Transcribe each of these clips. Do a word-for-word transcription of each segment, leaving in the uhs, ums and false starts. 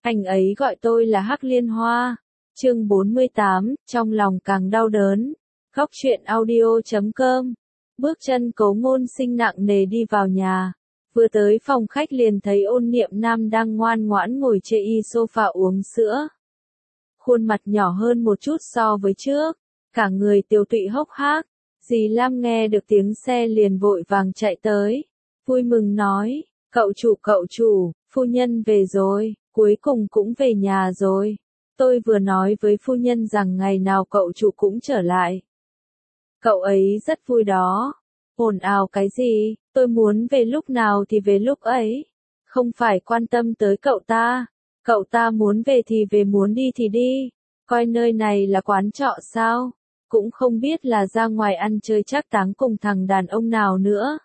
Anh ấy gọi tôi là Hắc Liên Hoa. Chương bốn mươi tám, trong lòng càng đau đớn. Góc truyện audio chấm com. Bước chân Cố Ngôn Sinh nặng nề đi vào nhà. Vừa tới phòng khách liền thấy Ôn Niệm Nam đang ngoan ngoãn ngồi trên y sofa uống sữa. Khuôn mặt nhỏ hơn một chút so với trước, cả người tiều tụy hốc hác. Dì Lam nghe được tiếng xe liền vội vàng chạy tới, vui mừng nói, cậu chủ cậu chủ, phu nhân về rồi, cuối cùng cũng về nhà rồi. Tôi vừa nói với phu nhân rằng ngày nào cậu chủ cũng trở lại. Cậu ấy rất vui đó. Ồn ào cái gì, tôi muốn về lúc nào thì về lúc ấy. Không phải quan tâm tới cậu ta. Cậu ta muốn về thì về, muốn đi thì đi. Coi nơi này là quán trọ sao? Cũng không biết là ra ngoài ăn chơi trác táng cùng thằng đàn ông nào nữa.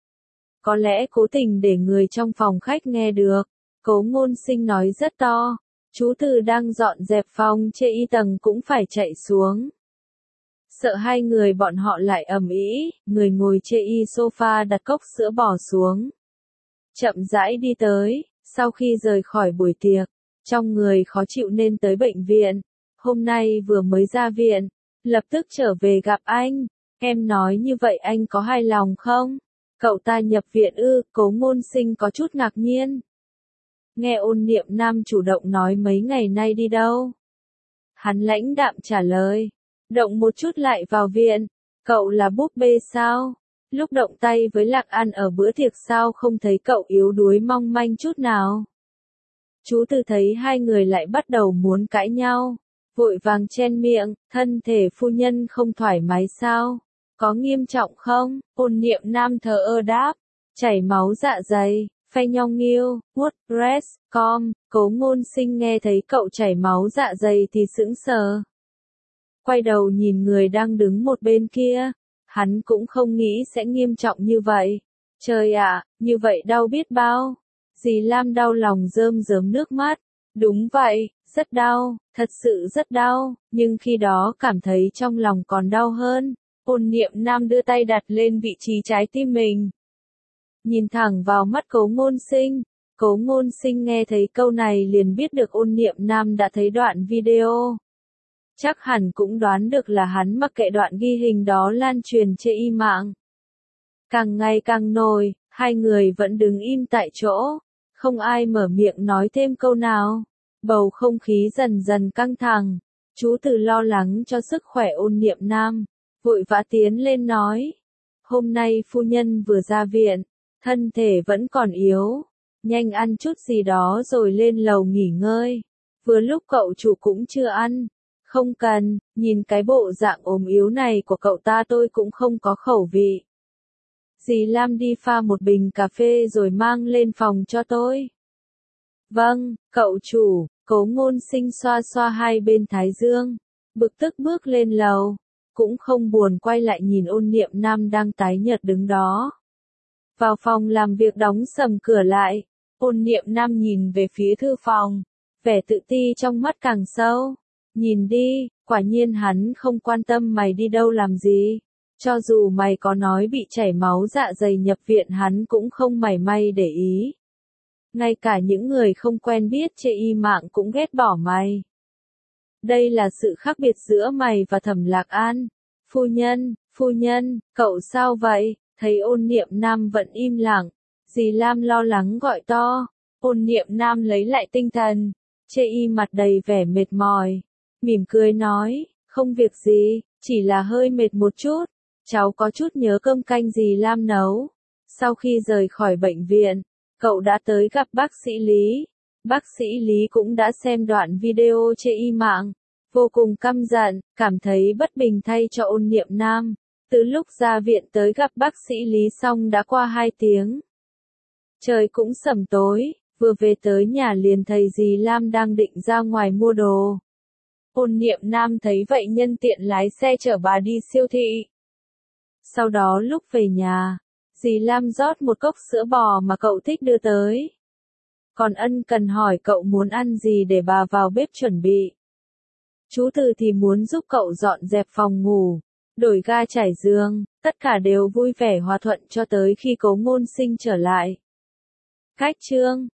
Có lẽ cố tình để người trong phòng khách nghe được. Cố Ngôn Sinh nói rất to. Chú Từ đang dọn dẹp phòng trên y tầng cũng phải chạy xuống. Sợ hai người bọn họ lại ầm ĩ, người ngồi trên y sofa đặt cốc sữa bỏ xuống. Chậm rãi đi tới, sau khi rời khỏi buổi tiệc, trong người khó chịu nên tới bệnh viện. Hôm nay vừa mới ra viện, lập tức trở về gặp anh. Em nói như vậy anh có hài lòng không? Cậu ta nhập viện ư? Cố Ngôn Sinh có chút ngạc nhiên. Nghe Ôn Niệm Nam chủ động nói mấy ngày nay đi đâu. Hắn lãnh đạm trả lời. Động một chút lại vào viện. Cậu là búp bê sao? Lúc động tay với Lạc An ở bữa tiệc sao không thấy cậu yếu đuối mong manh chút nào? Chú Từ thấy hai người lại bắt đầu muốn cãi nhau, vội vàng chen miệng, thân thể phu nhân không thoải mái sao? Có nghiêm trọng không? Ôn Niệm Nam thờ ơ đáp, chảy máu dạ dày, phanh nhong nghiêu, WordPress, com. Cố Ngôn Sinh nghe thấy cậu chảy máu dạ dày thì sững sờ. Quay đầu nhìn người đang đứng một bên kia, hắn cũng không nghĩ sẽ nghiêm trọng như vậy. Trời ạ, như vậy đau biết bao. Dì Lam đau lòng rơm rớm nước mắt. Đúng vậy, rất đau, thật sự rất đau, nhưng khi đó cảm thấy trong lòng còn đau hơn. Ôn Niệm Nam đưa tay đặt lên vị trí trái tim mình. Nhìn thẳng vào mắt Cố Ngôn Sinh. Cố Ngôn Sinh nghe thấy câu này liền biết được Ôn Niệm Nam đã thấy đoạn video. Chắc hẳn cũng đoán được là hắn mặc kệ đoạn ghi hình đó lan truyền trên y mạng. Càng ngày càng nổi, hai người vẫn đứng im tại chỗ. Không ai mở miệng nói thêm câu nào. Bầu không khí dần dần căng thẳng. Chú Từ lo lắng cho sức khỏe Ôn Niệm Nam, vội vã tiến lên nói. Hôm nay phu nhân vừa ra viện, thân thể vẫn còn yếu. Nhanh ăn chút gì đó rồi lên lầu nghỉ ngơi. Vừa lúc cậu chủ cũng chưa ăn. Không cần, nhìn cái bộ dạng ốm yếu này của cậu ta tôi cũng không có khẩu vị. Dì Lam đi pha một bình cà phê rồi mang lên phòng cho tôi. Vâng, cậu chủ. Cố Ngôn Sinh xoa xoa hai bên thái dương, bực tức bước lên lầu, cũng không buồn quay lại nhìn Ôn Niệm Nam đang tái nhợt đứng đó. Vào phòng làm việc đóng sầm cửa lại, Ôn Niệm Nam nhìn về phía thư phòng, vẻ tự ti trong mắt càng sâu. Nhìn đi, quả nhiên hắn không quan tâm mày đi đâu làm gì. Cho dù mày có nói bị chảy máu dạ dày nhập viện hắn cũng không mảy may để ý. Ngay cả những người không quen biết trên y mạng cũng ghét bỏ mày. Đây là sự khác biệt giữa mày và Thẩm Lạc An. Phu nhân, phu nhân, cậu sao vậy? Thấy Ôn Niệm Nam vẫn im lặng, dì Lam lo lắng gọi to. Ôn Niệm Nam lấy lại tinh thần, trên y mặt đầy vẻ mệt mỏi, mỉm cười nói, không việc gì, chỉ là hơi mệt một chút. Cháu có chút nhớ cơm canh dì Lam nấu. Sau khi rời khỏi bệnh viện, cậu đã tới gặp bác sĩ Lý. Bác sĩ Lý cũng đã xem đoạn video trên y mạng, vô cùng căm giận, cảm thấy bất bình thay cho Ôn Niệm Nam. Từ lúc ra viện tới gặp bác sĩ Lý xong đã qua hai tiếng. Trời cũng sẩm tối, vừa về tới nhà liền thấy dì Lam đang định ra ngoài mua đồ. Ôn Niệm Nam thấy vậy nhân tiện lái xe chở bà đi siêu thị. Sau đó lúc về nhà, dì Lam rót một cốc sữa bò mà cậu thích đưa tới. Còn ân cần hỏi cậu muốn ăn gì để bà vào bếp chuẩn bị. Chú Từ thì muốn giúp cậu dọn dẹp phòng ngủ, đổi ga trải giường, tất cả đều vui vẻ hòa thuận cho tới khi Cố Ngôn Sinh trở lại. Cách chương